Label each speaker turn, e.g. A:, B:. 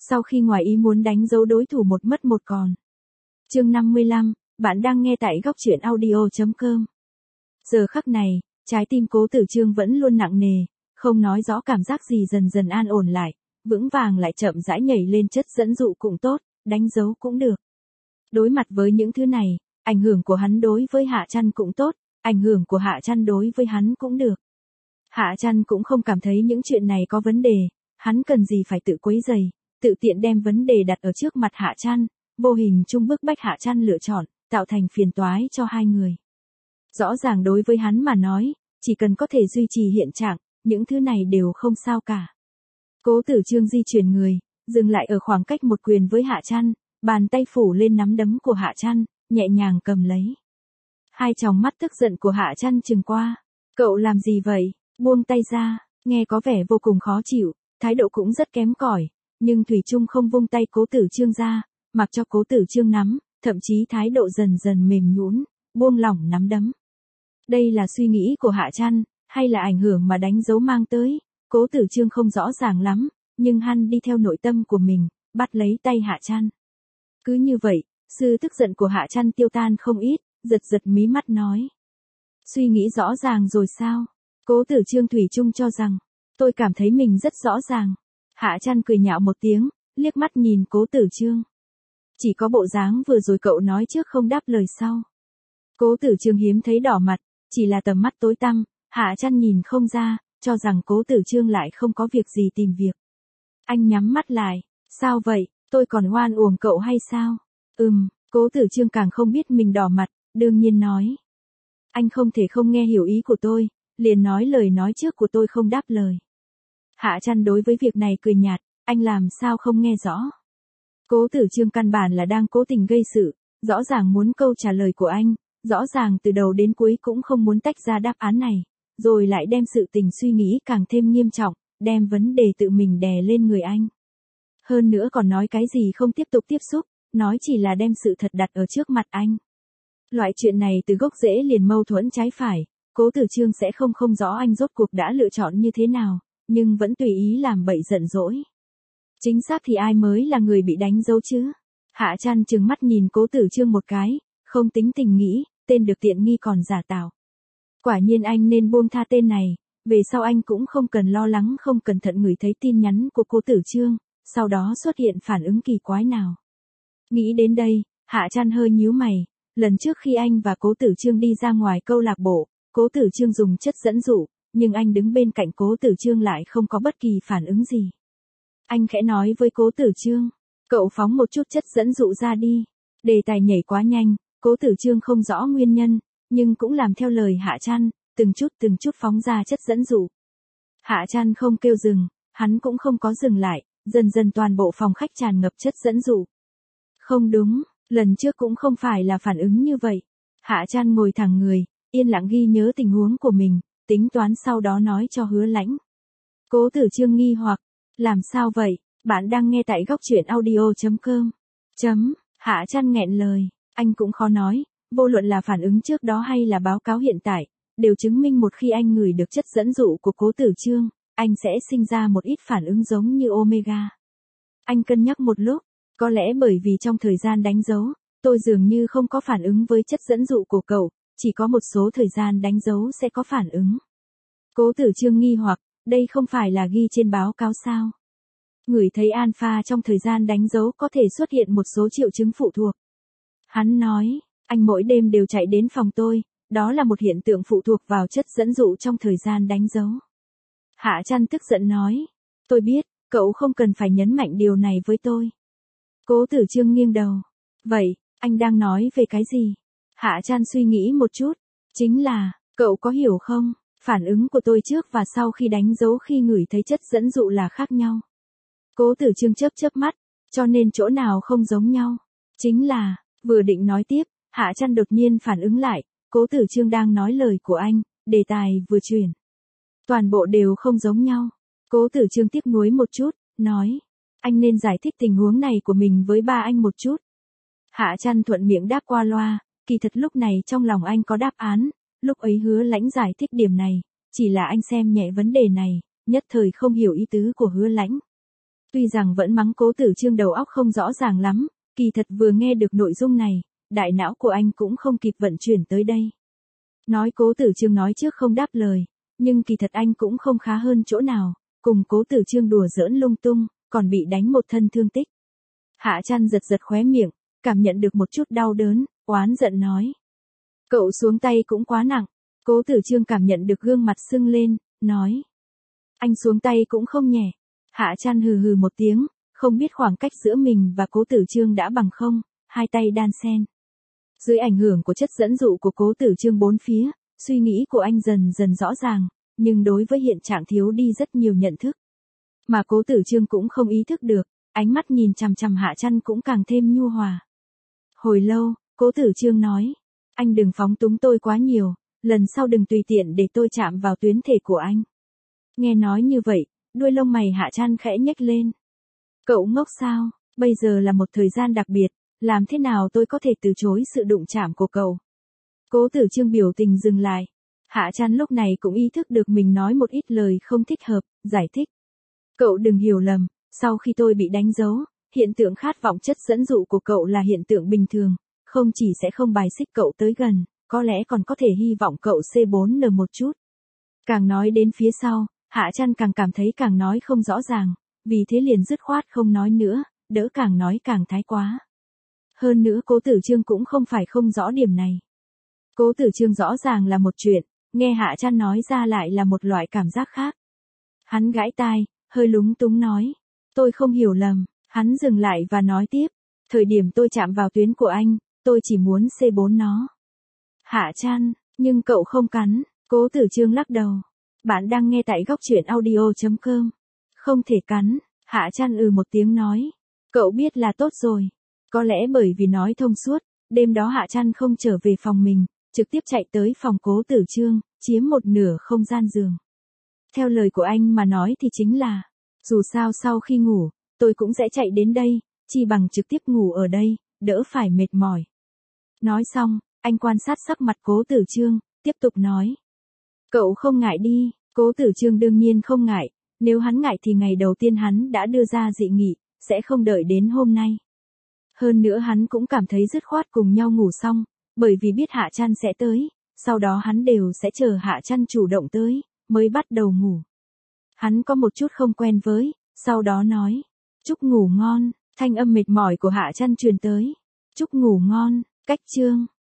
A: Sau khi ngoài ý muốn đánh dấu đối thủ một mất một còn. Chương 55, bạn đang nghe tại góc truyện audio.com. Giờ khắc này, trái tim Cố Tử Chương vẫn luôn nặng nề, không nói rõ cảm giác gì dần dần an ổn lại, vững vàng lại chậm rãi nhảy lên chất dẫn dụ cũng tốt, đánh dấu cũng được. Đối mặt với những thứ này, ảnh hưởng của hắn đối với Hạ Trăn cũng tốt, ảnh hưởng của Hạ Trăn đối với hắn cũng được. Hạ Trăn cũng không cảm thấy những chuyện này có vấn đề, hắn cần gì phải tự quấy rầy, tự tiện đem vấn đề đặt ở trước mặt Hạ Trăn, vô hình chung bức bách Hạ Trăn lựa chọn, tạo thành phiền toái cho hai người. Rõ ràng đối với hắn mà nói, chỉ cần có thể duy trì hiện trạng, những thứ này đều không sao cả. Cố Tử Chương di chuyển người, dừng lại ở khoảng cách một quyền với Hạ Trăn, bàn tay phủ lên nắm đấm của Hạ Trăn, nhẹ nhàng cầm lấy. Hai tròng mắt tức giận của Hạ Trăn trừng qua. Cậu làm gì vậy? Buông tay ra, nghe có vẻ vô cùng khó chịu, thái độ cũng rất kém cỏi, nhưng thủy chung không vung tay Cố Tử Chương ra, mặc cho Cố Tử Chương nắm, thậm chí thái độ dần dần mềm nhũn, buông lỏng nắm đấm. Đây là suy nghĩ của Hạ Trăn, hay là ảnh hưởng mà đánh dấu mang tới, Cố Tử Chương không rõ ràng lắm, nhưng hắn đi theo nội tâm của mình, bắt lấy tay Hạ Trăn. Cứ như vậy, sự tức giận của Hạ Trăn tiêu tan không ít, giật giật mí mắt nói. Suy nghĩ rõ ràng rồi sao? Cố Tử Chương thủy chung cho rằng, tôi cảm thấy mình rất rõ ràng. Hạ Trăn cười nhạo một tiếng, liếc mắt nhìn Cố Tử Chương. Chỉ có bộ dáng vừa rồi cậu nói trước không đáp lời sau. Cố Tử Chương hiếm thấy đỏ mặt, chỉ là tầm mắt tối tăm, Hạ Trăn nhìn không ra, cho rằng Cố Tử Chương lại không có việc gì tìm việc. Anh nhắm mắt lại, sao vậy, tôi còn oan uổng cậu hay sao? Cố Tử Chương càng không biết mình đỏ mặt, đương nhiên nói. Anh không thể không nghe hiểu ý của tôi, liền nói lời nói trước của tôi không đáp lời. Hạ Trăn đối với việc này cười nhạt, anh làm sao không nghe rõ. Cố Tử Chương căn bản là đang cố tình gây sự, rõ ràng muốn câu trả lời của anh, rõ ràng từ đầu đến cuối cũng không muốn tách ra đáp án này, rồi lại đem sự tình suy nghĩ càng thêm nghiêm trọng, đem vấn đề tự mình đè lên người anh. Hơn nữa còn nói cái gì không tiếp tục tiếp xúc, nói chỉ là đem sự thật đặt ở trước mặt anh. Loại chuyện này từ gốc rễ liền mâu thuẫn trái phải, Cố Tử Chương sẽ không rõ anh rốt cuộc đã lựa chọn như thế nào, nhưng vẫn tùy ý làm bậy giận dỗi. Chính xác thì ai mới là người bị đánh dấu chứ? Hạ Trăn trừng mắt nhìn Cố Tử Chương một cái, không tính tình nghĩ, tên được tiện nghi còn giả tạo. Quả nhiên anh nên buông tha tên này, về sau anh cũng không cần lo lắng không cẩn thận ngửi thấy tin nhắn của Cố Tử Chương, sau đó xuất hiện phản ứng kỳ quái nào. Nghĩ đến đây, Hạ Trăn hơi nhíu mày, lần trước khi anh và Cố Tử Chương đi ra ngoài câu lạc bộ, Cố Tử Chương dùng chất dẫn dụ, nhưng anh đứng bên cạnh Cố Tử Chương lại không có bất kỳ phản ứng gì. Anh khẽ nói với Cố Tử Chương, cậu phóng một chút chất dẫn dụ ra đi. Đề tài nhảy quá nhanh, Cố Tử Chương không rõ nguyên nhân, nhưng cũng làm theo lời Hạ Trăn, từng chút phóng ra chất dẫn dụ. Hạ Trăn không kêu dừng, hắn cũng không có dừng lại, dần dần toàn bộ phòng khách tràn ngập chất dẫn dụ. Không đúng, lần trước cũng không phải là phản ứng như vậy. Hạ Trăn ngồi thẳng người, yên lặng ghi nhớ tình huống của mình, tính toán sau đó nói cho Hứa Lãnh. Cố Tử Chương nghi hoặc, làm sao vậy, bạn đang nghe tại góc truyện audio.com. Hạ Trăn nghẹn lời, anh cũng khó nói, vô luận là phản ứng trước đó hay là báo cáo hiện tại, đều chứng minh một khi anh ngửi được chất dẫn dụ của Cố Tử Chương, anh sẽ sinh ra một ít phản ứng giống như Omega. Anh cân nhắc một lúc, có lẽ bởi vì trong thời gian đánh dấu, tôi dường như không có phản ứng với chất dẫn dụ của cậu, chỉ có một số thời gian đánh dấu sẽ có phản ứng. Cố Tử Chương nghi hoặc, đây không phải là ghi trên báo cáo sao? Ngửi thấy alpha trong thời gian đánh dấu có thể xuất hiện một số triệu chứng phụ thuộc. Hắn nói, anh mỗi đêm đều chạy đến phòng tôi, đó là một hiện tượng phụ thuộc vào chất dẫn dụ trong thời gian đánh dấu. Hạ Trăn tức giận nói, tôi biết, cậu không cần phải nhấn mạnh điều này với tôi. Cố Tử Chương nghiêng đầu, vậy, anh đang nói về cái gì? Hạ Trăn suy nghĩ một chút, chính là, cậu có hiểu không, phản ứng của tôi trước và sau khi đánh dấu khi ngửi thấy chất dẫn dụ là khác nhau. Cố Tử Chương chớp mắt, cho nên chỗ nào không giống nhau, chính là, vừa định nói tiếp, Hạ Trăn đột nhiên phản ứng lại, Cố Tử Chương đang nói lời của anh, đề tài vừa chuyển. Toàn bộ đều không giống nhau. Cố Tử Chương tiếc nuối một chút, nói, anh nên giải thích tình huống này của mình với ba anh một chút. Hạ Trăn thuận miệng đáp qua loa, kỳ thật lúc này trong lòng anh có đáp án, lúc ấy Hứa Lãnh giải thích điểm này, chỉ là anh xem nhẹ vấn đề này, nhất thời không hiểu ý tứ của Hứa Lãnh. Tuy rằng vẫn mắng Cố Tử Chương đầu óc không rõ ràng lắm, kỳ thật vừa nghe được nội dung này, đại não của anh cũng không kịp vận chuyển tới đây. Nói Cố Tử Chương nói trước không đáp lời, nhưng kỳ thật anh cũng không khá hơn chỗ nào, cùng Cố Tử Chương đùa giỡn lung tung, còn bị đánh một thân thương tích. Hạ Trăn giật giật khóe miệng, cảm nhận được một chút đau đớn, oán giận nói. Cậu xuống tay cũng quá nặng. Cố Tử Chương cảm nhận được gương mặt sưng lên, nói. Anh xuống tay cũng không nhẹ. Hạ Trăn hừ hừ một tiếng, không biết khoảng cách giữa mình và Cố Tử Chương đã bằng không, hai tay đan xen. Dưới ảnh hưởng của chất dẫn dụ của Cố Tử Chương bốn phía, suy nghĩ của anh dần dần rõ ràng, nhưng đối với hiện trạng thiếu đi rất nhiều nhận thức. Mà Cố Tử Chương cũng không ý thức được, ánh mắt nhìn chằm chằm Hạ Trăn cũng càng thêm nhu hòa. Hồi lâu, Cố Tử Chương nói, anh đừng phóng túng tôi quá nhiều, lần sau đừng tùy tiện để tôi chạm vào tuyến thể của anh. Nghe nói như vậy, đuôi lông mày Hạ Trăn khẽ nhếch lên. Cậu ngốc sao, bây giờ là một thời gian đặc biệt, làm thế nào tôi có thể từ chối sự đụng chạm của cậu? Cố Tử Chương biểu tình dừng lại. Hạ Trăn lúc này cũng ý thức được mình nói một ít lời không thích hợp, giải thích. Cậu đừng hiểu lầm, sau khi tôi bị đánh dấu, hiện tượng khát vọng chất dẫn dụ của cậu là hiện tượng bình thường, không chỉ sẽ không bài xích cậu tới gần, có lẽ còn có thể hy vọng cậu C4N một chút. Càng nói đến phía sau, Hạ Trăn càng cảm thấy càng nói không rõ ràng, vì thế liền dứt khoát không nói nữa, đỡ càng nói càng thái quá. Hơn nữa Cố Tử Chương cũng không phải không rõ điểm này. Cố Tử Chương rõ ràng là một chuyện, nghe Hạ Trăn nói ra lại là một loại cảm giác khác. Hắn gãi tai, hơi lúng túng nói. Tôi không hiểu lầm, hắn dừng lại và nói tiếp. Thời điểm tôi chạm vào tuyến của anh, tôi chỉ muốn C4 nó. Hạ Trăn, nhưng cậu không cắn. Cố Tử Chương lắc đầu. Bạn đang nghe tại góc truyện audio.com. Không thể cắn. Hạ Trăn một tiếng nói. Cậu biết là tốt rồi. Có lẽ bởi vì nói thông suốt, đêm đó Hạ Trăn không trở về phòng mình, trực tiếp chạy tới phòng Cố Tử Chương, chiếm một nửa không gian giường. Theo lời của anh mà nói thì chính là, dù sao sau khi ngủ, tôi cũng sẽ chạy đến đây, chi bằng trực tiếp ngủ ở đây, đỡ phải mệt mỏi. Nói xong, anh quan sát sắc mặt Cố Tử Chương, tiếp tục nói. Cậu không ngại đi. Cố Tử Chương đương nhiên không ngại, nếu hắn ngại thì ngày đầu tiên hắn đã đưa ra dị nghị, sẽ không đợi đến hôm nay. Hơn nữa hắn cũng cảm thấy dứt khoát cùng nhau ngủ xong, bởi vì biết Hạ Trăn sẽ tới, sau đó hắn đều sẽ chờ Hạ Trăn chủ động tới, mới bắt đầu ngủ. Hắn có một chút không quen với, sau đó nói, chúc ngủ ngon, thanh âm mệt mỏi của Hạ Trăn truyền tới. Chúc ngủ ngon, cách chương.